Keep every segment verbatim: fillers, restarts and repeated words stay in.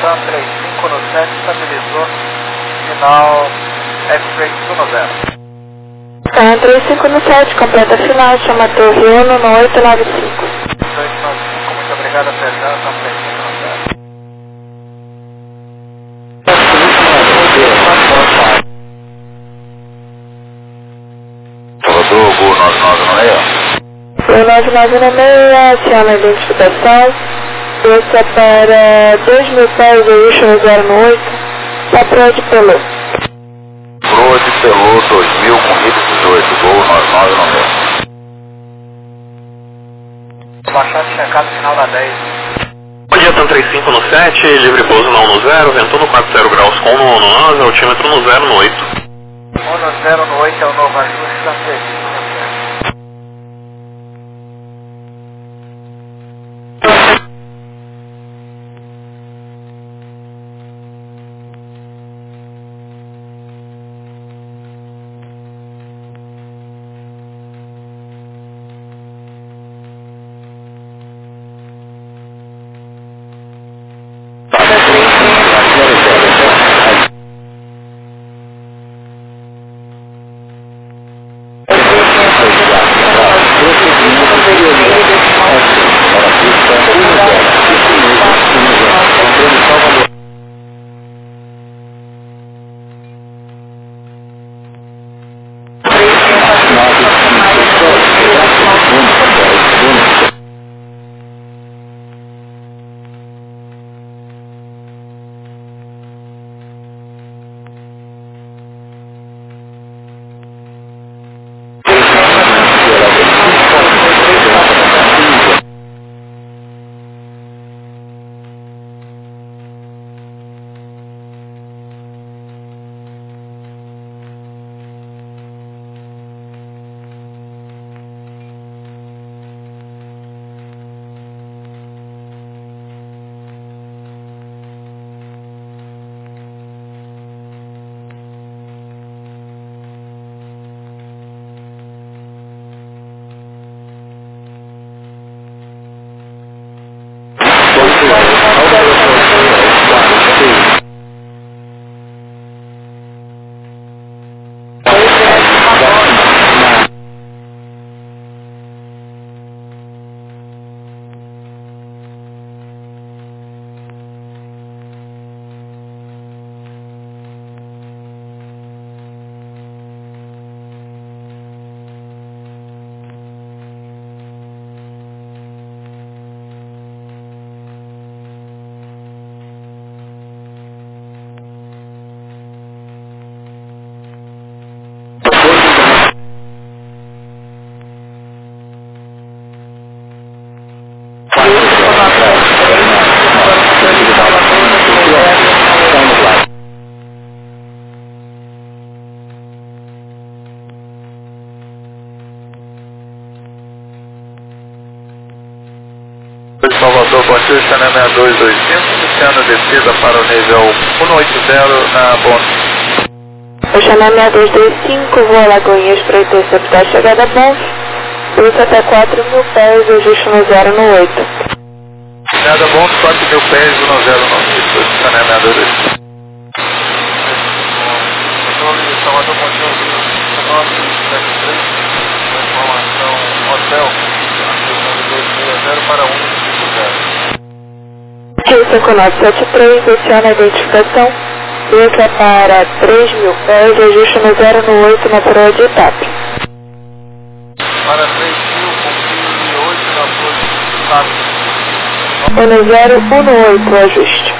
Tam três cinco no sete, estabilizou, final X-Ray tudo no zero. Tam três cinco no sete, completa final, chama Torre Uno no oito nove cinco. oito nove cinco, muito obrigado, perdão, Tam três cinco no zero. Salvador, Gol nove nove no seis. Gol nove nove no seis, chama a identificação. Esse é para dois mil pés, ajuste no zero no oito, da Proa de Pelô. Proa de Pelô dois mil com R I D dezoito, Gol nove nove no seis. Baixado, checado, final da dez. Bom dia, Tam três cinco no sete, livre pouso na um no zero, ventou no quatro zero graus com no um no nove, altímetro no zero no oito. um no zero no oito é o novo ajuste, Tam três cinco no zero. Salvador, bom dia, Chanel seis dois dois cinco, iniciando a descida para o nível cento e oitenta na Bonf. O Chanel seis dois dois cinco, voa Lagoinhas para interceptar a chegada Bonf, usa até quatro mil pés, ajuste no zero no oito. Nada Bonf, quatro mil pés, no zero no oito, Chanel seis dois dois cinco. Salvador, bom dia, nove sete três, informação hotel, dois seis zero para um cinco zero. Rio cinco nove sete três, aciona a identificação, usa para três mil pés, ajuste no zero no oito na Proa de Itape. Para três mil, confirme oito na Proa de Itape. um no zero, um no oito, ajuste.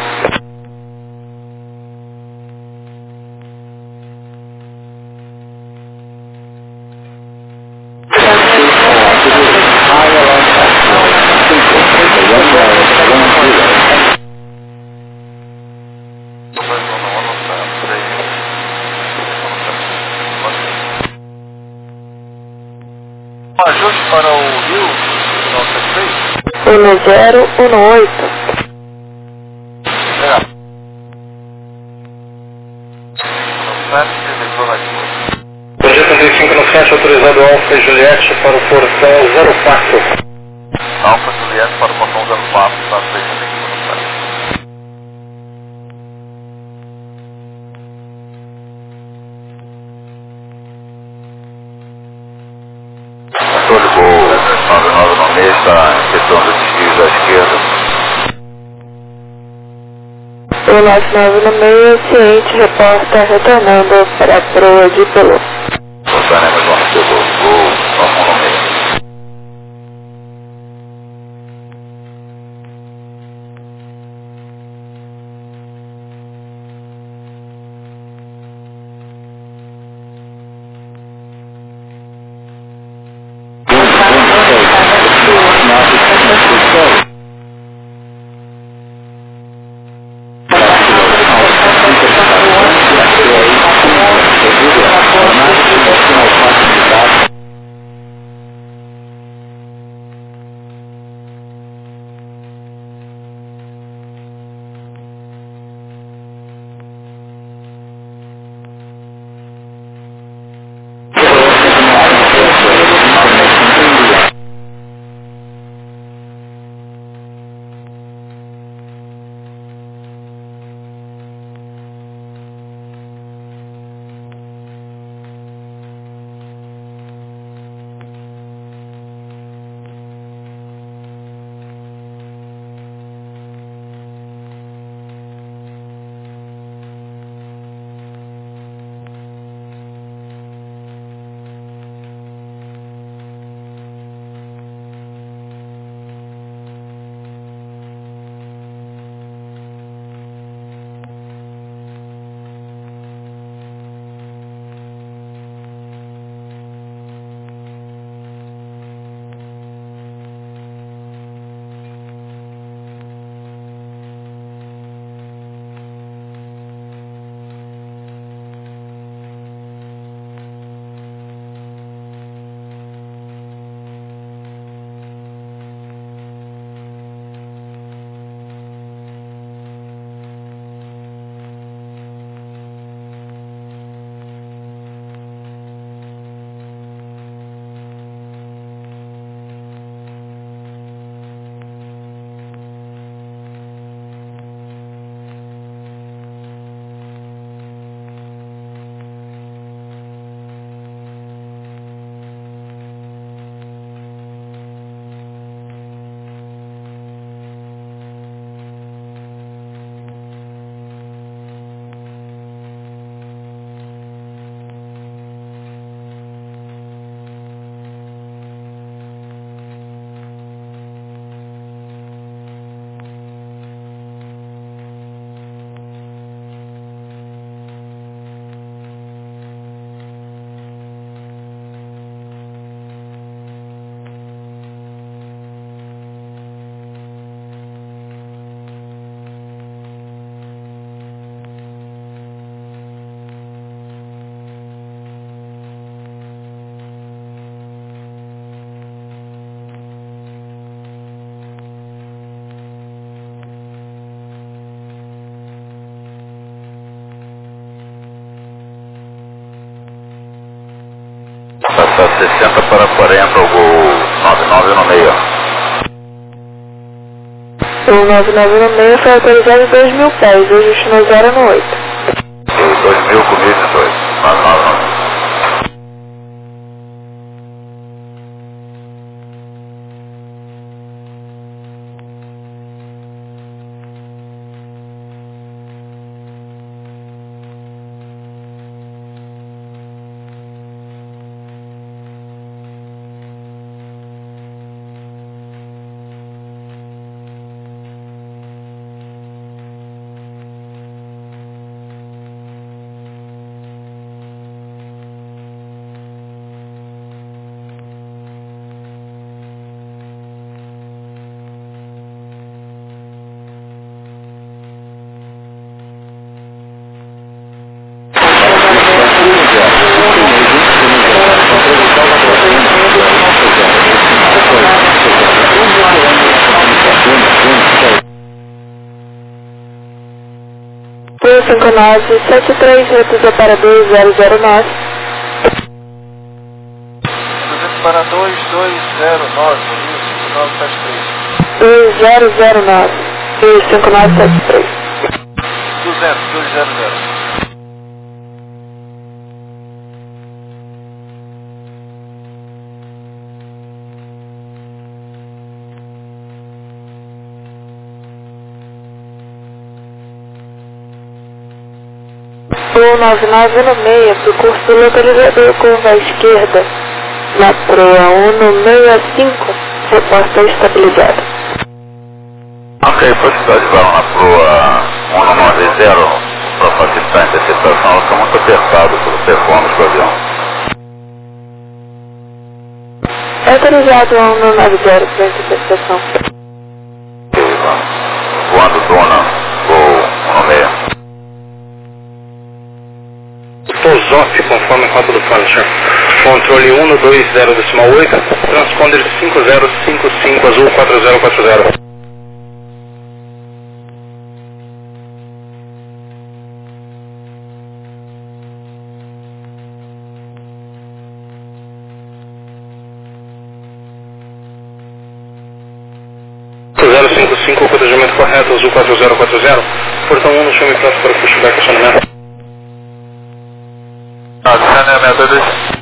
Ajuste para o Rio, nossa três. um no zero, um no oito. É. sete, deslizou na Rio. Bom dia, trinta e cinco no sete, autorizado Alfa e Juliette para o portão zero quatro. Alfa Juliette para o portão zero quatro, está três no sete. meia está efetuando desvios à esquerda. O nove nove no meio, ciente, reporta retornando para a proa de Pelô. Voltaremos ao Pelô, gol, vamos no meio. Passar sessenta para quarenta, o gol nove nove no meio. O nove nove no meio foi autorizado dois mil pés, hoje estimou zero no oito. dois mil comigo e dois. nove nove no meio. cinco nove sete três, recusa para dois zero zero nove. Para dois dois zero nove, cinco nove sete três. dois zero zero nove e cinco nove sete três. duzentos, dois zero zero. Voo nove nove no meio, percurso localizador curva à esquerda, na proa um no seis cinco, reporta estabilizado. Ok, possibilidade de balão na proa um no nove zero, para facilitar a interceptação, ela fica muito apertado pelo performance do avião. Autorizado a um no nove zero para interceptação. Ok, vamos. Voando Dona, voo um no seis. Tozoff, conforme a rota do Punisher. Controle um no dois zero decimal oito, transponder cinco zero cinco cinco azul quatro zero quatro zero. zero cinco cinco, codejamento correto, azul quatro zero quatro zero. Portão um no chame pronto para pushback acionamento. Acionamento dois.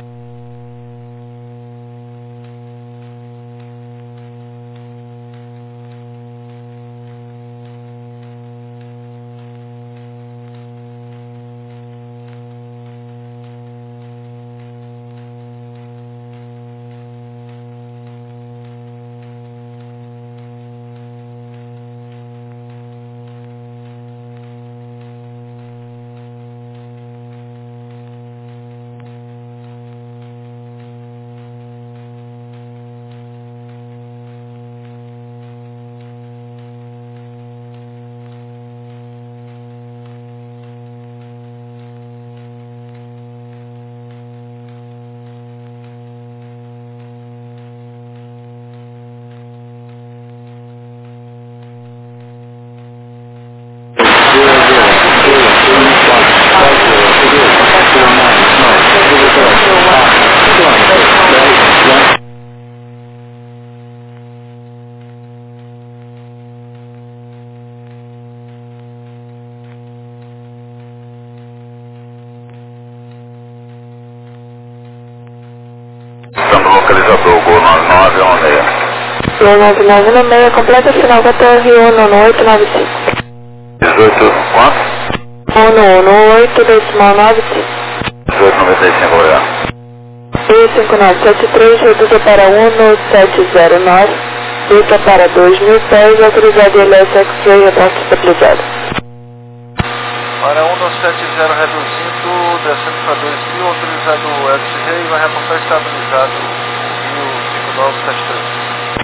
Estamos localizador, Gol nove nove um seis. Gol nove nove no meio, completa final da torre um no oito nove cinco. dezoito, quanto? um no oito decimal nove cinco. dezoito noventa e cinco, obrigado. E cinco nove sete três, reduza para um no sete zero nove, ruta para dois mil pés, autorizado L S X-Ray, reporte estabilizado. Para um no sete zero reduzindo, descendo para dois mil, autorizado X-Ray, vai reportar estabilizado e o cinco nove sete três.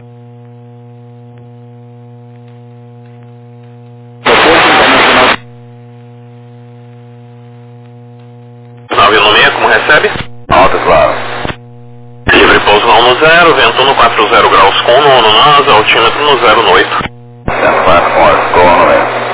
nove no meio, como recebe? Alto, claro. Livre pouso no um no zero, vento no quatro zero graus com nono nasa, altímetro no zero no oito. Sendo quatro com oito, Gol no meio.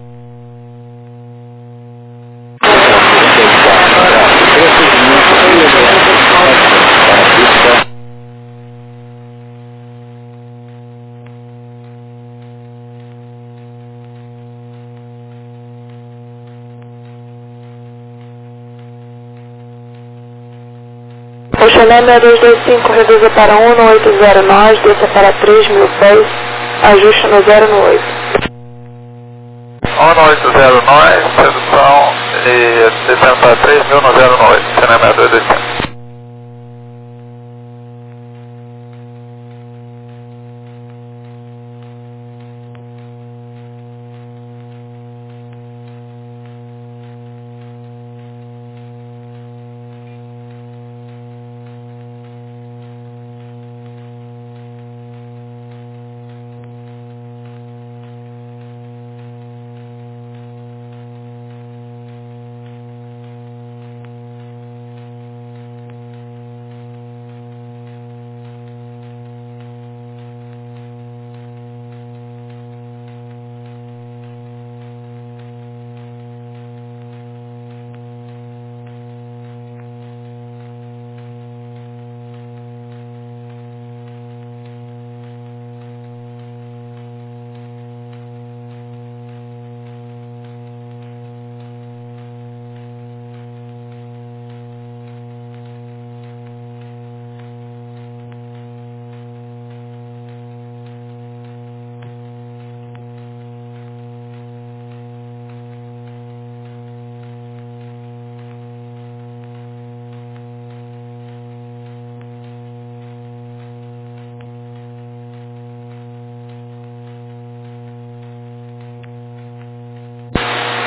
Oceanâmia dois dois cinco, reduza para um no oito zero nove, desça para três mil pés, ajuste no zero no oito. um no oito zero nove, sedução e descendo para três mil no zero no oito, Acionamento dois dois cinco.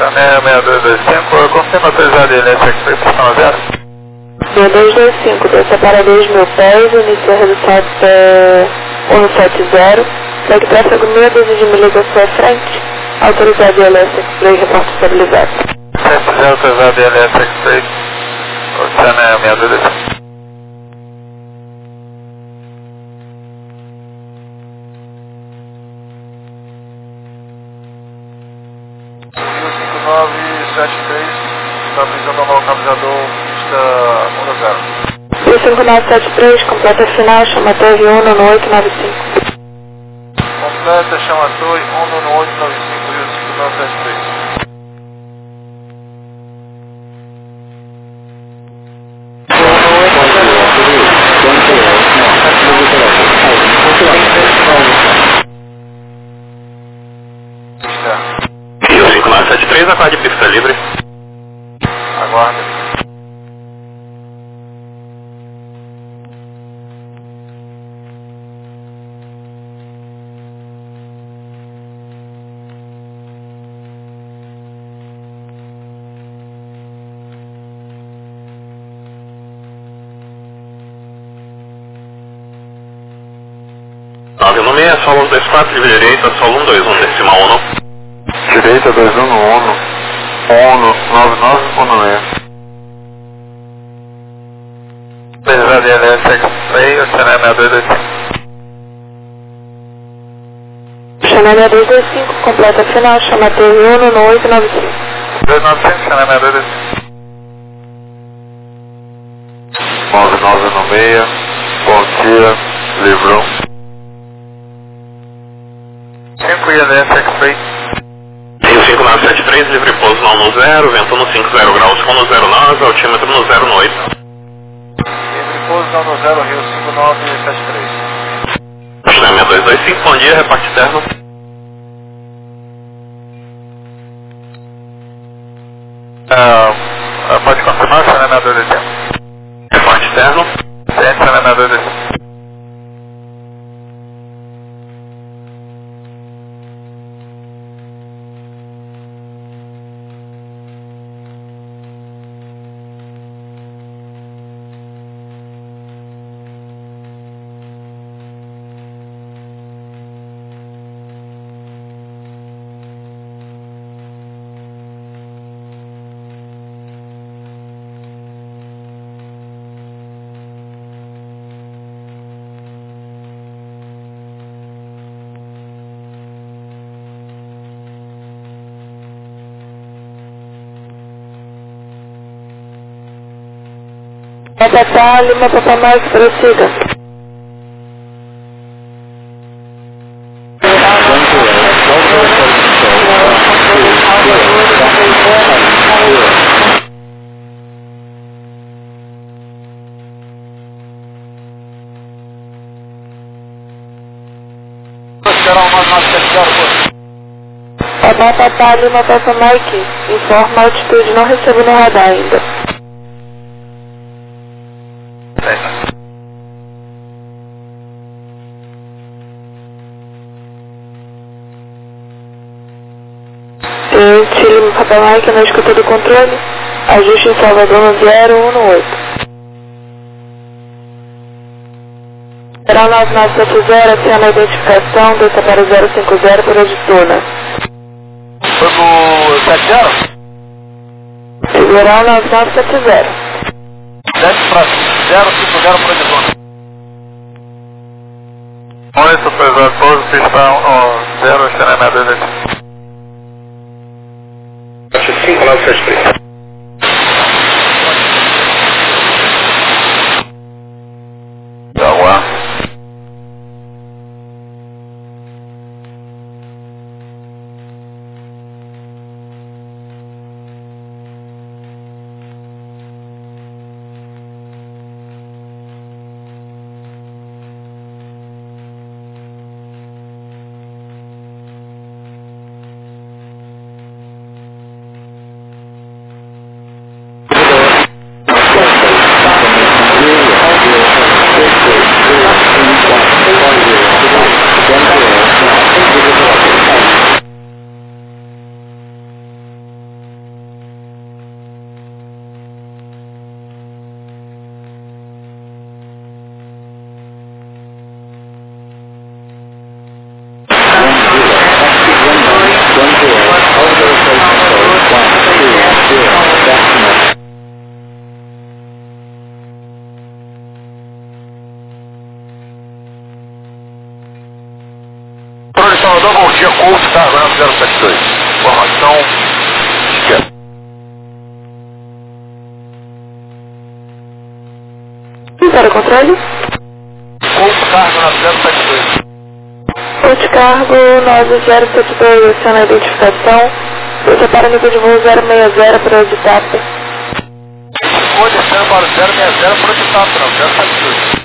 Sané seis dois dois cinco, confirma autorizado L S X-Ray, pistão zero. seis dois dois cinco, desça para dois mil pés, inicia a redução até cento e setenta, segue tráfego meia dúzia de milhas à sua frente, autorizado L S X-Ray, reporte estabilizado. setenta autorizado L S X-Ray, Sané seis dois dois cinco. nove sete três, estabilizando o localizador, pista um zero. cinco nove sete três, completa final, chama torre um no oito nove cinco. Completa, chama torre um no oito nove cinco, Rio cinco nove sete três. Rio cinco nove sete três, aguarde pista livre. Aguarda. nove um seis, solo um dois quatro, livre direita, solo um dois um, decimal um. Direita dois um no um, um nove nove um seis. Autorizado L S X-Ray, Sané seis dois dois cinco. Chama seis dois dois cinco, completa final, chama torre um no oito nove cinco. dois nove cinco, Sané seis dois dois cinco. nove nove no seis, bom dia, livrou. cinco e L S X-Ray. Rio cinco nove sete três, livre pouso no um zero, vento no cinco zero graus com no zero nove, altímetro no zero no oito. Livre pouso no zero, Rio cinco nove sete três. Chama seis dois dois cinco, bom dia, reparte externo. Uh, pode confirmar, Sané seis dois dois cinco. Reparte externo. Sente, Sané seis dois dois cinco. Papá, Lima, Papá Mais, prossiga. Papá, Papá, Lima, Papá Mike, informa a altitude, não recebo no radar ainda. Chile, Papa Mike, na escuta do controle, ajuste em Salvador no zero um no oito. Será nove nove sete zero, aciona a identificação, desça para zero cinco zero para Aditona. Foi pro sete zero? Federal nove nove sete zero. Desce para zero cinco zero para Aditona. Oi, supervisor, pouso, pistão zero, Sané seis dois dois cinco. cinco nove sete três. Jaguar. dia, Colt Cargo na zero sete dois. Informação esquerda. Para o controle. Colt Cargo na zero sete dois. Colt Cargo nove zero sete dois, aciona a identificação. Você para nível de voo zero seis zero para o Editap. Vou descendo para o zero seis zero para o Editap, não, zero sete dois.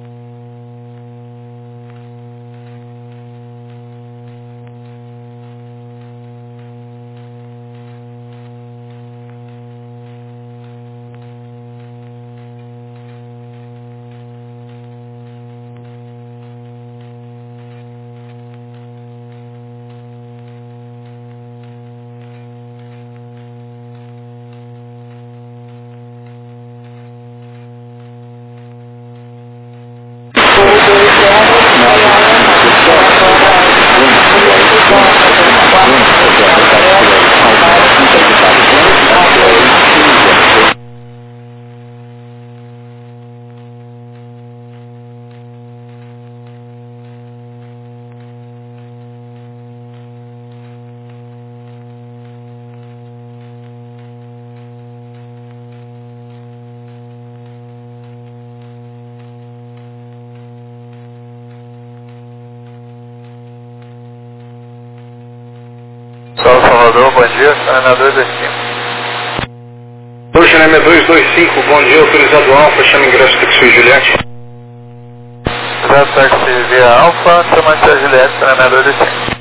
Solo Salvador, bom dia, China dois dois cinco. Oi, China dois dois cinco, bom dia, autorizado Alfa, chama ingresso Taxi Juliette. zero sete via Alfa, chama Juliette, China dois dois cinco.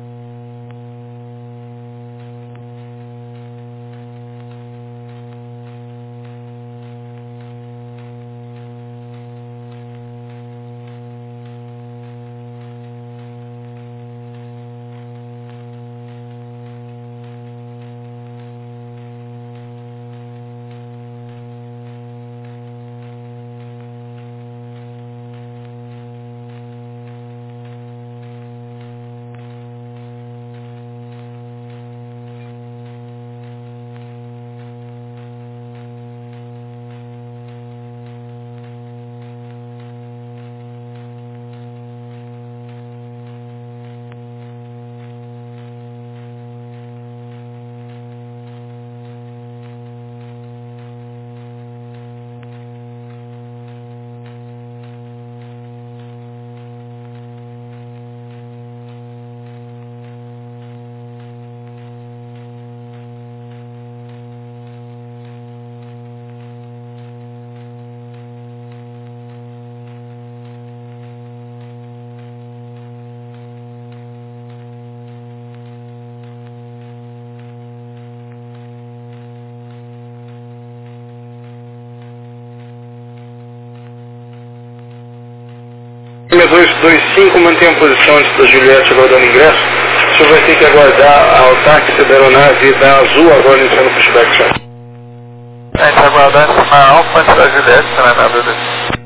dois dois cinco, mantém a posição antes da Juliette aguardando ingresso. O senhor vai ter que aguardar ao táxi da aeronave da Azul agora iniciando o pushback, senhor. A gente vai aguardar em cima Alfa antes da Juliette, China dois dois cinco.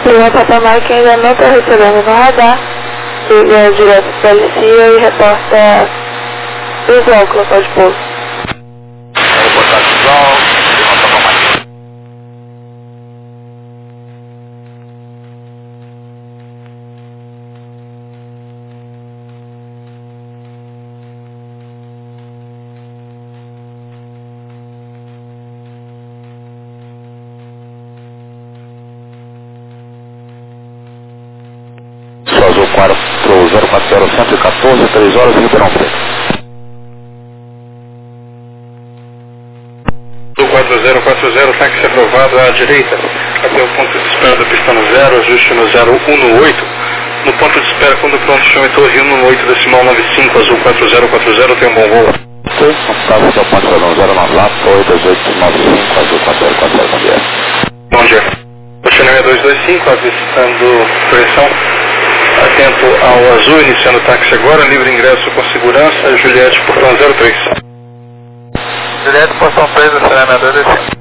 Lima Papa Mike ainda não está recebendo no radar. Liga direto para a Alicia e reporta visual com local de pouso. Reportagem visual, Lima Papa Mike. Azul quatro zero quatro zero cento e quatorze, três horas e Ribeirão Preto. Azul quatro zero quatro zero, táxi aprovado à direita, até o ponto de espera do pistão zero, ajuste no zero um no oito. No ponto de espera, quando pronto, chame Torre um no oito, decimal nove cinco, Azul quatro zero quatro zero, tem um bom voo. Sim, estava até o ponto de padrão zero nove lá, oito oito nove cinco, Azul quatro zero quatro zero, bom dia. Bom dia. Oceanária dois dois cinco, avistando direção. Atento ao azul, iniciando o táxi agora, livre ingresso com segurança, Juliette, portão zero três. Juliette, portão três, Oceanária dois dois cinco.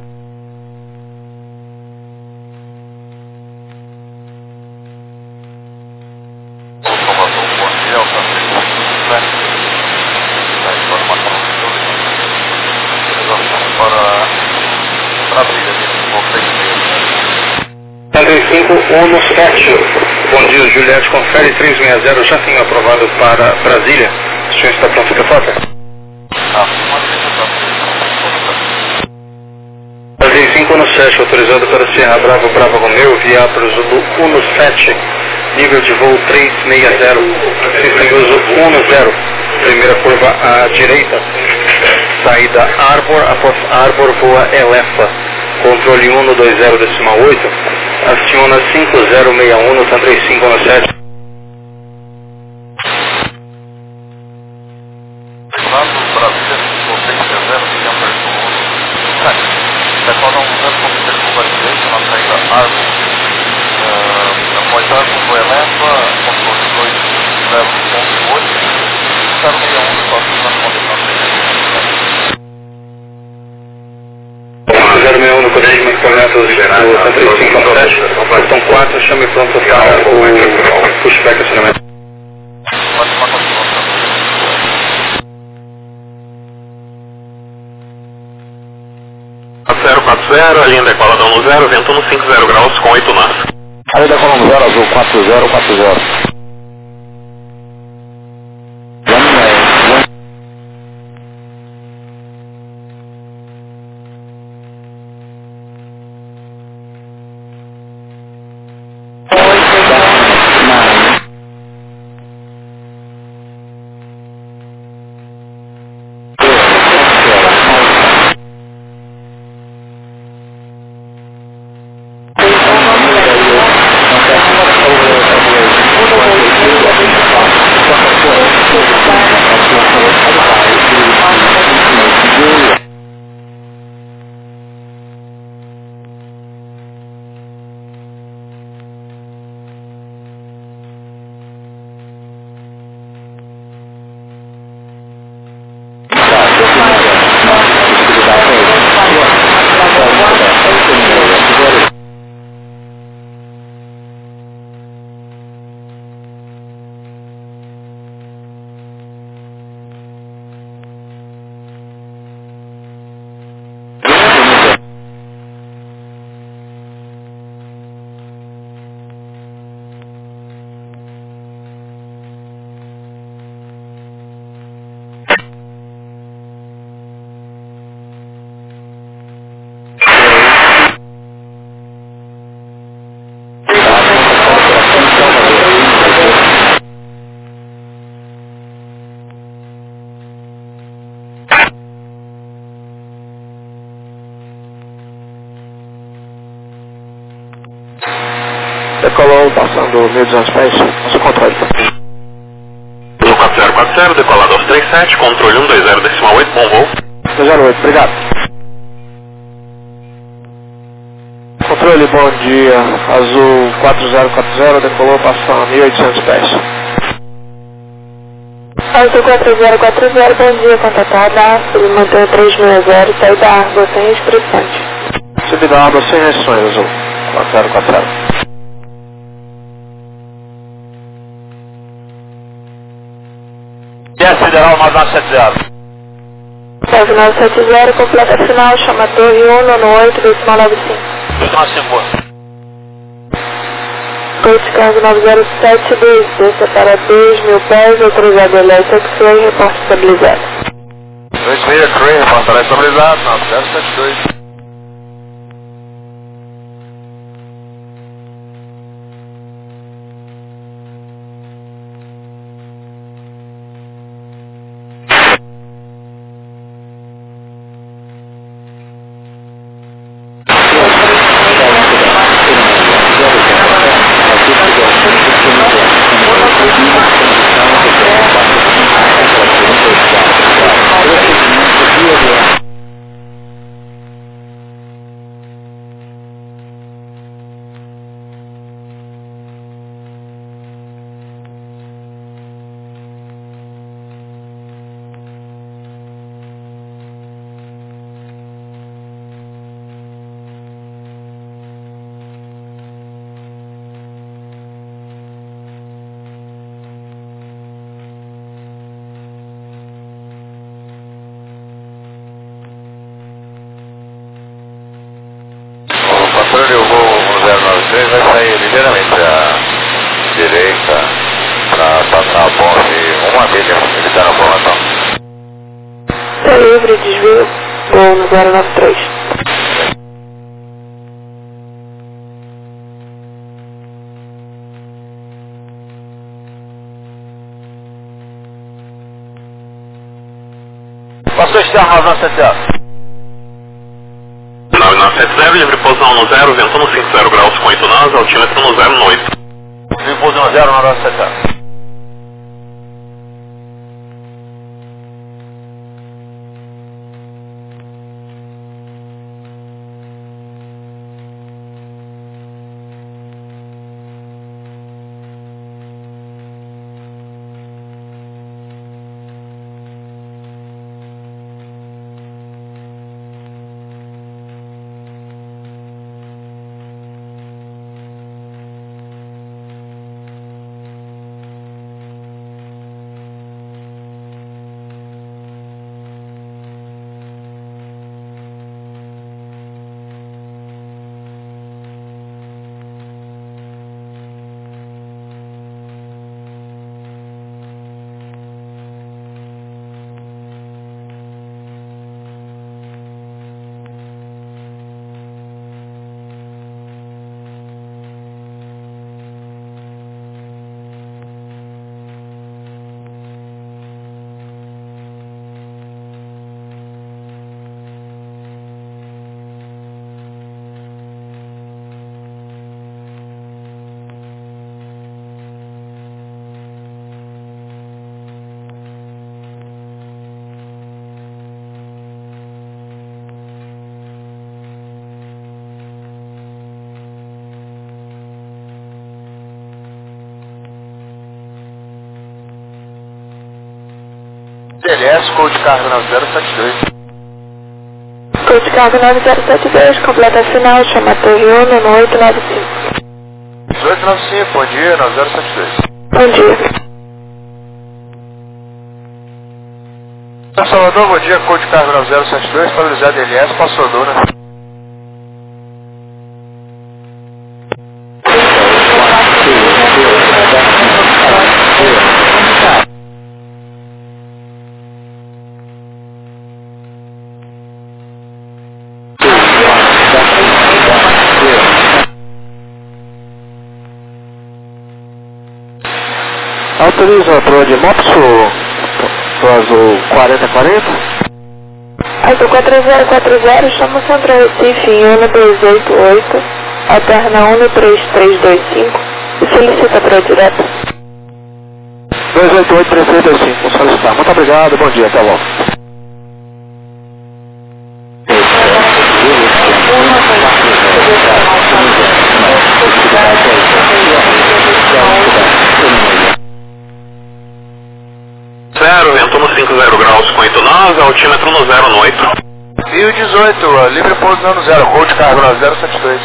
trinta e cinco, um no sete. Bom dia, Juliette, confere três seis zero, já tenho aprovado para Brasília. O senhor está pronto para foto? trinta e cinco, um no sete, autorizado para Sierra Bravo, Bravo Romeu, via para o Zulu um no sete, nível de voo três seis zero, sistema uso um no zero, primeira curva à direita, saída Arbor, após Arbor voa Elefa, controle um no dois zero decimal oito, aciona cinco zero seis um no trinta e cinco no sete. zero seis um no correio, equipamentos do trinta e cinco no sete, questão quatro, chame pronto para o pushback acionamento. zero quatro zero, a linha decolada um no zero, vento no cinco zero graus com oito nós. A linha decolada um zero, azul quatro zero quatro zero. Decolou passando mil e duzentos pés, nosso controle. quatro zero quatro zero, decolado aos trinta e sete, controle um dois zero decimal oito, bom voo. dois zero oito, obrigado. Controle, bom dia, azul quatro zero quatro zero, decolou passando mil e oitocentos pés. Azul quatro zero quatro zero, bom dia, contatada, ele mantém três seis zero, saída Água sem expressões. Subida Água sem restrições, azul quatro zero quatro zero. S Federal nove nove sete zero. nove nove sete zero, completa final, chama Torre um, nono oito, decimal nove cinco. dois nove cinco. Coach cargo nove zero sete dois, desça para dois mil pés, autorizado L S X-Ray, reporte estabilizado. dois mil X-Ray, reportará estabilizado, nove zero sete dois. Controle, o voo zero nove três vai sair ligeiramente à direita para passar a ponte uma milha. Ele está na formação. Está livre, desvio, voo no zero nove três. Passou externo nove nove sete zero. nove nove sete zero, livre pouso no zero, vento no cinquenta graus com oito nós, altímetro no zero no oito. Livre pouso no zero, nove nove sete zero. L S, code carga nove zero sete dois. Code carga nove zero sete dois, completa final, chama Torre um, nono oito nove cinco. dezoito nove cinco, bom dia, nove zero sete dois. Bom dia. Salvador, bom dia, code carga nove zero sete dois, estabilizado L S, passou Dona. Autoriza para o de Mopso, para o azul quarenta quarenta? Azul quatro zero quatro zero, chama Centro Recife em um dois oito oito, alterna um três três dois cinco e solicita para direto. dois oito oito três três dois cinco, vou solicitar. Muito obrigado, bom dia, até logo. Zero, vento no cinquenta graus com oito nós, altímetro no zero no oito. Rio dezoito, livre pouso no zero, code carga nove zero sete dois.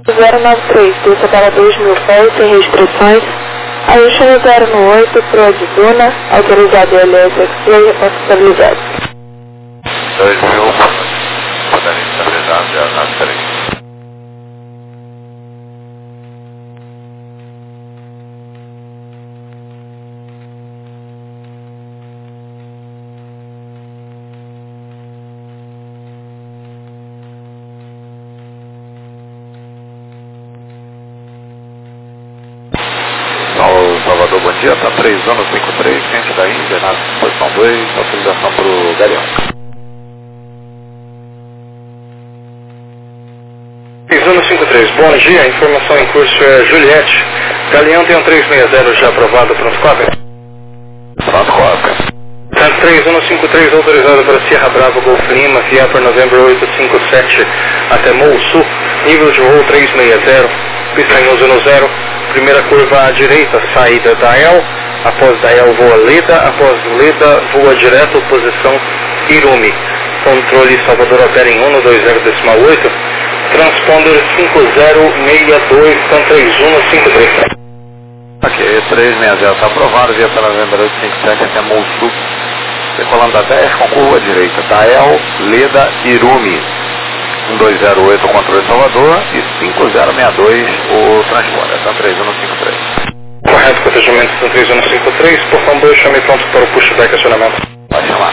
zero nove três, desça para dois mil pés, sem restrições. Ajuste zero no oito, Proa de Duna, autorizado L S X-Play, responsabilizado. dois mil, poderem estabilizar zero nove três. Salvador, bom dia, está três anos cinco três, ciente da Índia, na posição dois, autorização para o Galeão. três anos cinco três, bom dia, informação em curso é Juliette. Galeão tem um três seis zero já aprovado, pronto cópia? Pronto cópia. três anos cinco três autorizado para Sierra Bravo Golf Lima, via para novembro oito cinco sete até Mou Sul, nível de voo três seis zero, pista em uso no zero. Primeira curva à direita, saída da El, após da El voa Leda, após Leda voa direto, posição Irumi. Controle Salvador opera em um dois zero decimal oito, transponder cinco zero seis dois, então três um cinco três. Ok, três seis zero está aprovado, via para novembro oito cinco sete até Mou Sul, decolando da dez com curva à direita, da El, Leda, Irumi. um dois zero oito o controle Salvador e cinco zero seis dois o transponder, está três um cinco três. Correto, protegimento do três um cinco três, portão dois, chame pronto para o pushback acionamento. Pode chamar.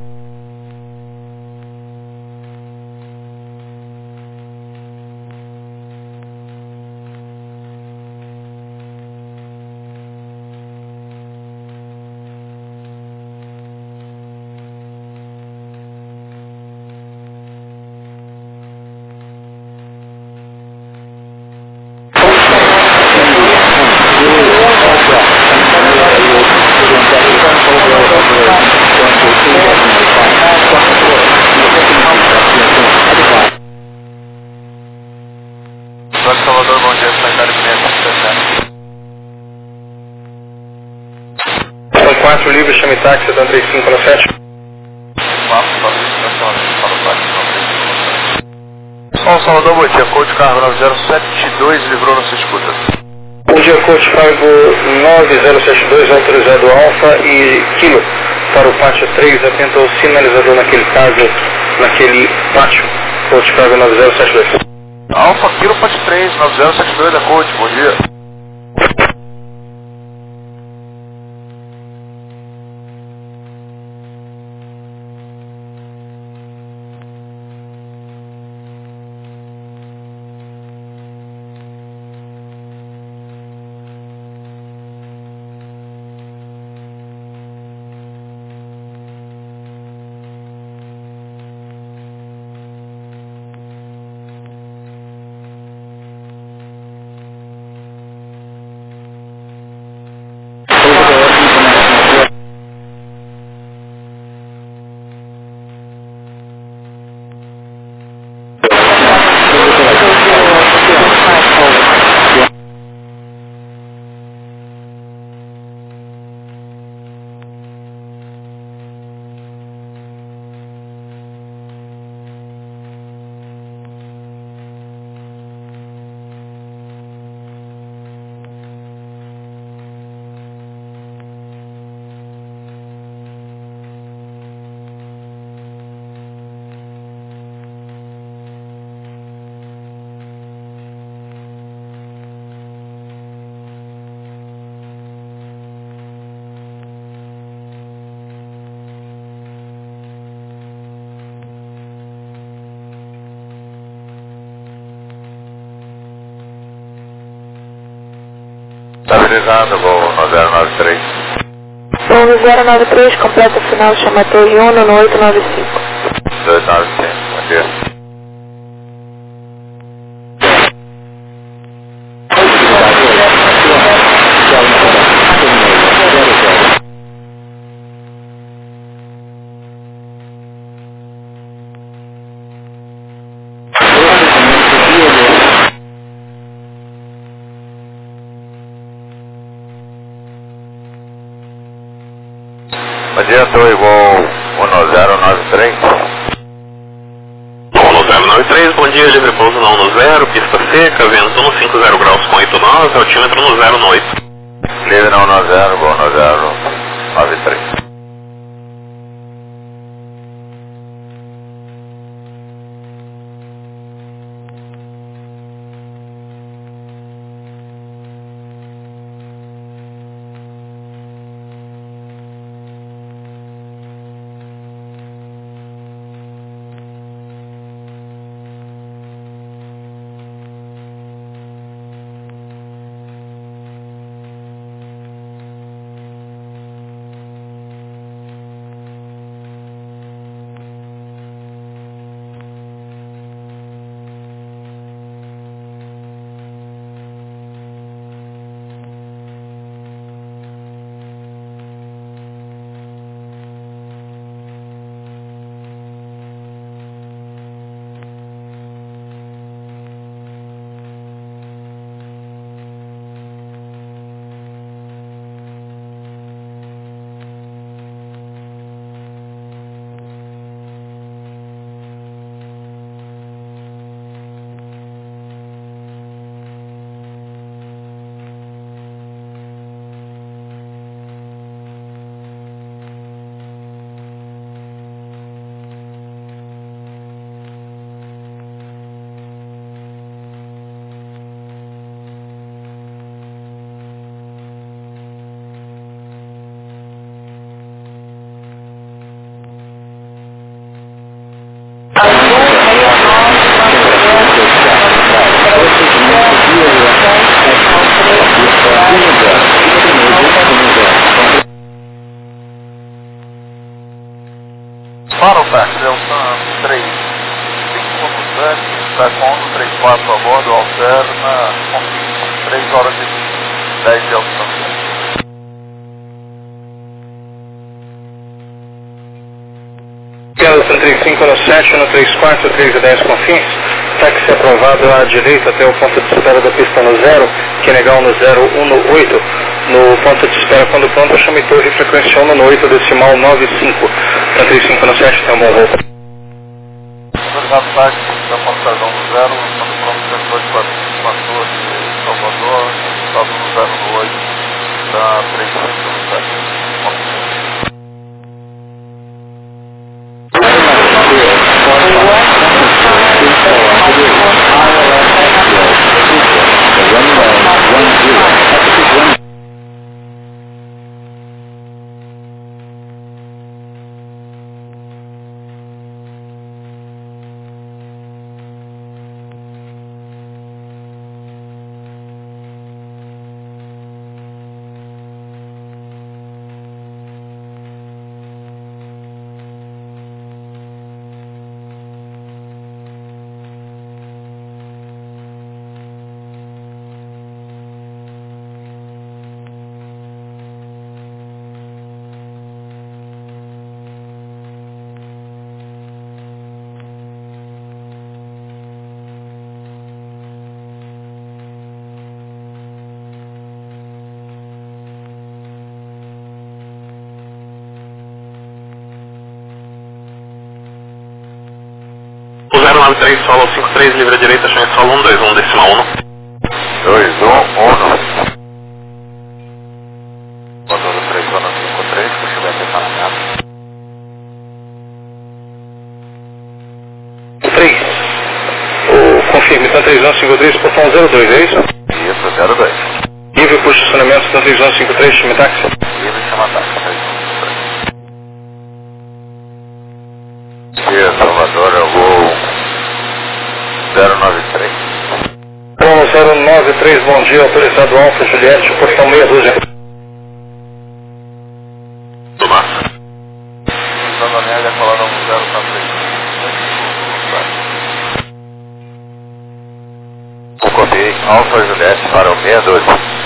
Salvador, bom dia, secretário de Meia, São quatro livros, chame táxi, setenta e cinco no sete. São Salvador, bom dia, Code Carro nove zero sete dois, livrou, não se escuta. Bom dia, Code Cargo nove zero sete dois, autorizado Alfa e Kilo para o pátio três, atento ao sinalizador naquele caso, naquele pátio, Code Cargo nove zero sete dois. Alfa Kilo Pátio três, nove zero sete dois da Code, bom dia. Estabilizado, voo nove zero nove três. Voo zero nove três, completa final, chama Torre um no oito nove cinco. dois nove cinco, bom dia. Bom dia, Torre, voo um zero nove três. um zero nove três, bom dia, livre pouso na um no zero, pista seca, vento no cinco zero graus com oito nove, altímetro no zero no oito. Livre na um no zero, gol no zero, nove três. Para o táxi, Delta três cinco no sete, está com três quatro a bordo, alterna, com três horas e dez de altitude. Delta trinta e cinco no sete, no três quatro, três e dez Confins, táxi aprovado à direita até o ponto de espera da pista no zero, que é legal no zero um no oito, no ponto de espera quando pronto, chame torre frequência um no oito, decimal nove cinco, trinta e cinco no sete, tem um bom voo. Obrigado, táxi, da Pontadão no zero, quando pronto, setor de quatorze de Salvador, estado no zero no oito, da três cinco no sete. zero nove três, solo cinco três, livre à direita, chame solo um dois um, decimal um. dois um um. Motor três um cinco três, puxa bem até Paraná. três. O confirme, tá três um cinco três, portão zero dois, é isso? Isso, zero dois. Nível posicionamento, tá três um cinco três, chame táxi. Livre, chama táxi, três um cinco três. Isso, Salvador, eu vou zero nove três. Bom, zero nove três, bom dia, autorizado Alfa Juliette, portão meia dúzia. Do massa. Usando a média, falaram no zero para três. O copiei Alfa Juliette para o meia doze.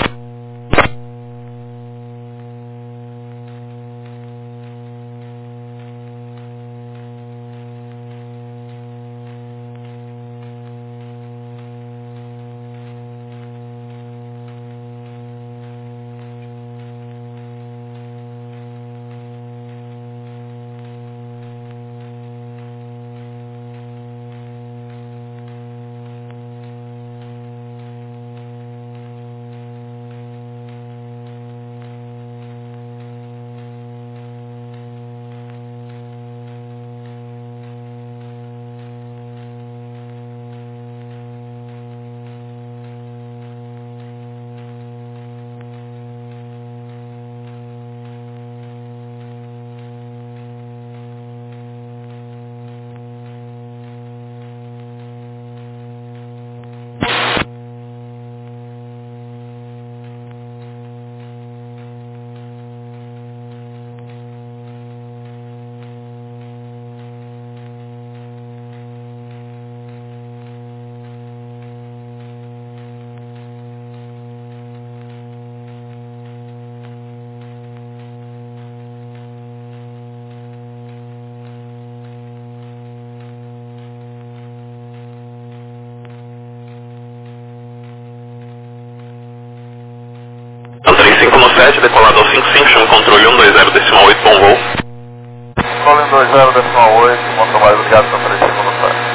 cinco no sete, decolado ao cinco cinco, chama controle um dois zero decimal oito, bom voo. Controle um dois zero decimal oito, monta mais obrigado, Santa três cinco no sete.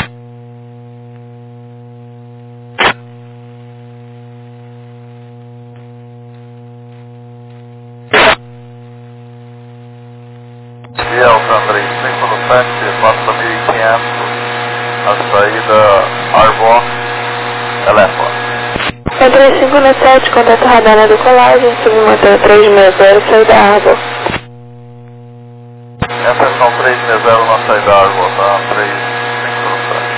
E é o Santa três cinco no sete, passa mil e quinhentos, a saída Arbor, telefone. Santa três cinco no sete, contato radar na decolagem, submotor três seis zero, saída Arbor. Atenção três seis zero na saída Arbor, tá? três cinco no sete.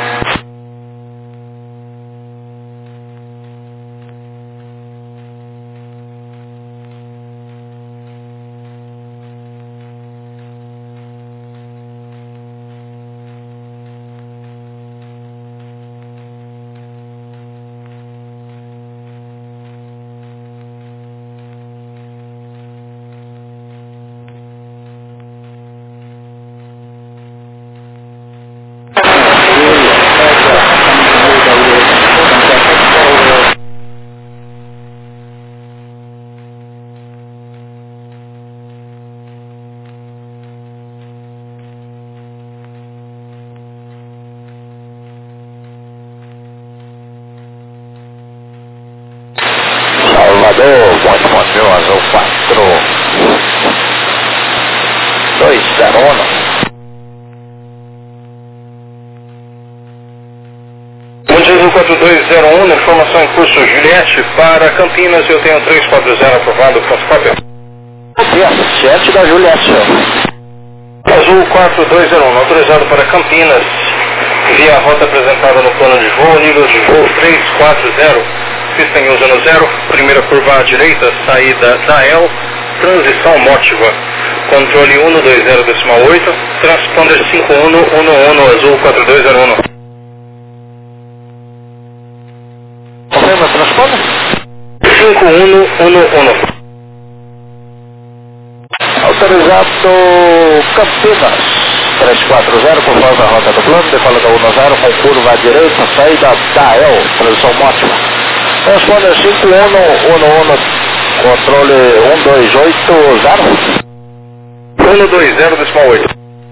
Salvador, Monte Montreal, Azul quatro dois zero um. Monte quatro dois zero um, informação em curso Juliette para Campinas, eu tenho três quatro zero aprovado, ponto papel. sete da Juliette. Azul quatro dois zero um, autorizado para Campinas, via a rota apresentada no plano de voo, nível de voo três quatro zero, pista em uso no zero, primeira curva à direita, saída da E L, transição Motiva, controle um dois zero decimal oito, transponder cinco um um um, Azul quatro dois zero um. Confirma, transponder? cinco um um um. Autorizado Campinas, três quatro zero, conforme a rota do plano, decola da um zero, com curva à direita, saída da E L, transição Motiva. Transponder cinco um um um, controle um dois oito zero. um dois zero decimal oito.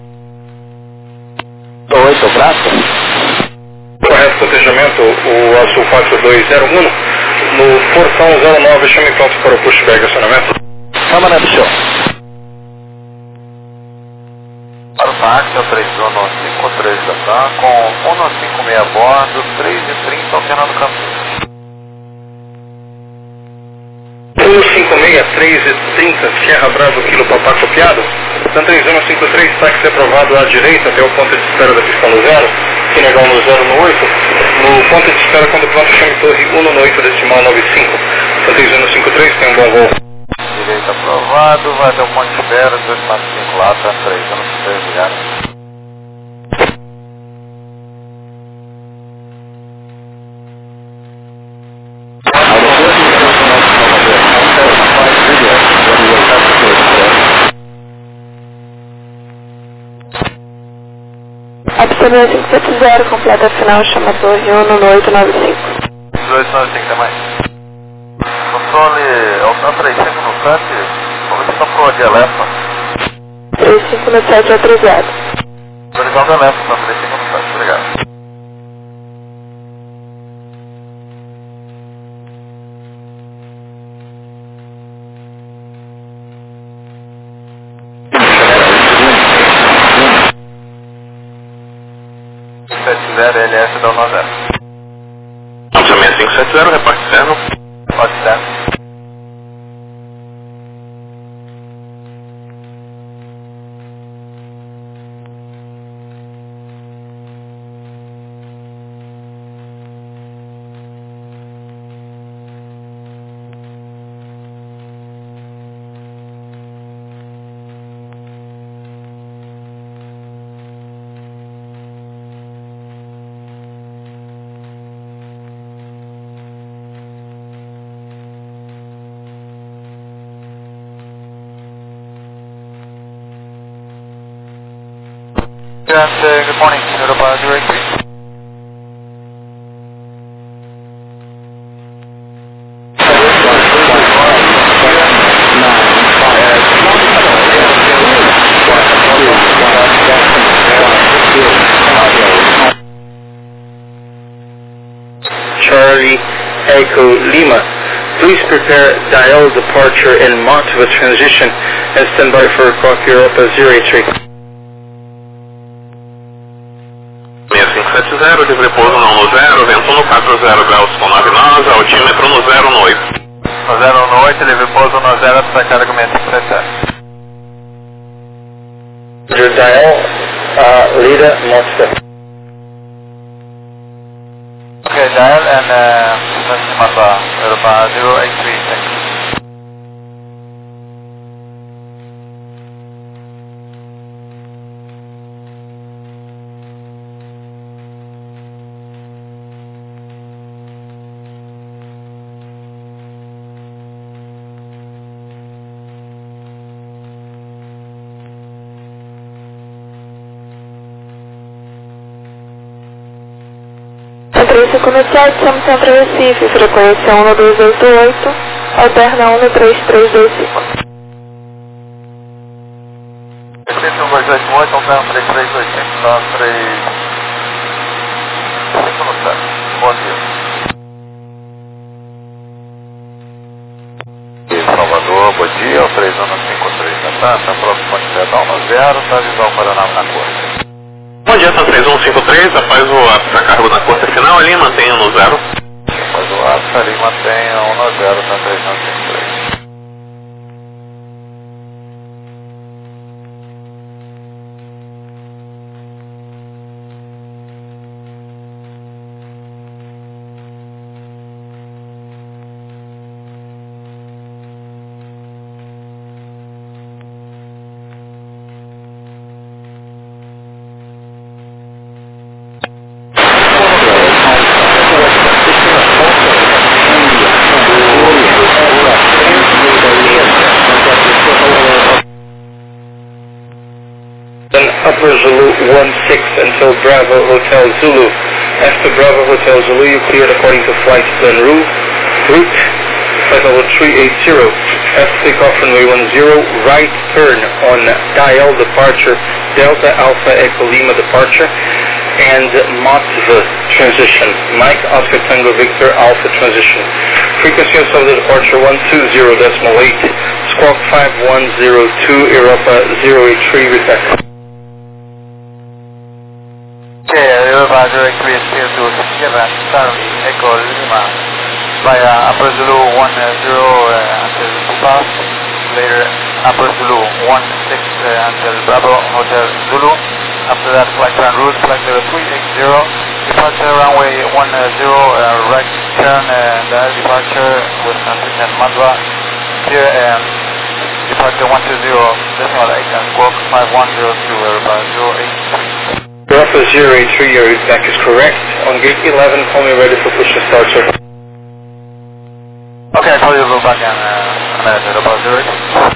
oito, grato. Correto cotejamento, o Azul quatro dois zero um, no portão zero nove, chame pronto para o pushback acionamento. Câmara de show. Para o táxi, é o três um cinco três da TAM, com um cinco seis a bordo, três e trinta ao final do caminho. um cinco seis, três e trinta, Sierra Bravo, Kilo Papá copiado. TAM três um cinco três, táxi aprovado à direita até o ponto de espera da pista no zero, Senegal no zero no oito. No ponto de espera, quando pronto, chame torre um no oito decimal nove cinco. TAM três um cinco três, tem um bom voo. Direito aprovado, vai até o ponto de espera, dois quatro cinco lá, TAM três um cinco três, obrigado. Opção cinco sete zero, completa final, chama torre um no oito nove cinco. dois nove cinco também. Controle, é o TAM três cinco no sete, começou para o Dialepa. três cinco no sete autorizado. Autorizado Dialepa, TAM três cinco no sete, obrigado. sete zero L S da um zero. Lançamento cinco sete zero, reparte externo. Pode ser. Yes, uh, good morning, Europa Directory. Echo Lima. Please prepare dial departure and Montva transition and stand by for Coffee Europa zero eight three. seis cinco sete zero, livre pouso não no zero, vento no quatro zero graus com nove nós, altímetro no zero no oito. No zero no oito, livre pouso no zero, para carga seis cinco sete zero. Your dial, uh, Lida Monster. Okay, dial and uh, Mata, Europa zero eight three, thank you. três cinco sete, estamos sempre Recife, frequência um dois oito oito, alterna um três três dois cinco. Recife um dois oito oito, alterna três três dois cinco, dá três cinco sete. Bom dia. Salvador, bom dia, o três um cinco três da Tanta, próximo de Pedal no zero, está visual Paraná na corte. Bom dia, Santa três um cinco três, após o apsa cargo na corta final ali, mantenha no zero. Após o apsa ali, mantenha um no zero, Santa três um cinco três. Upper Zulu one six until Bravo Hotel Zulu. After Bravo Hotel Zulu, you cleared according to flight plan route. Route flight level three eight zero. After takeoff runway one zero, right turn on dial departure Delta Alpha Echo Lima departure and Montva transition. Mike Oscar Tango Victor Alpha transition. Frequency of the departure one two zero decimal eight. Squawk five one zero two Europa zero eight three repeat. Okay, Europa zero eight three is clear to Sierra Charlie Echo Lima via Upper Zulu one zero uh, until Pass, later Upper Zulu one six uh, until Bravo Hotel Zulu. After that, flight plan route, flight level three eight zero, departure runway one zero, uh, right turn and uh, departure with transition Madra, clear and departure one two zero, decimal eight and squawk five one zero two, Europa zero eight three. Alpha zero eight three, your back is correct. On gate eleven, call me ready for push to start, sir. Okay, I'll call you back in uh, a minute, Europa zero eight three.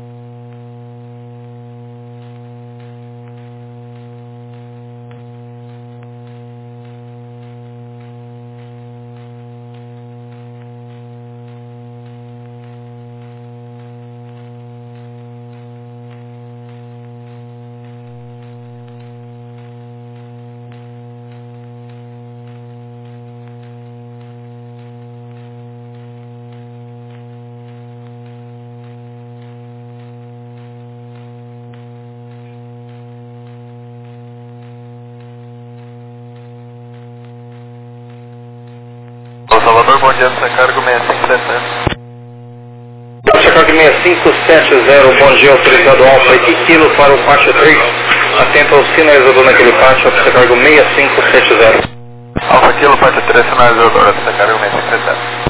Salvador, bom dia, você cargo seis cinco sete zero. Você cargo seis cinco sete zero, bom dia, autorizado Alfa e Kilo para o pátio três. Atento ao sinalizador naquele pátio, você cargo seis cinco sete zero. Alfa Kilo, pátio três, sinalizador, você cargo seis cinco sete zero.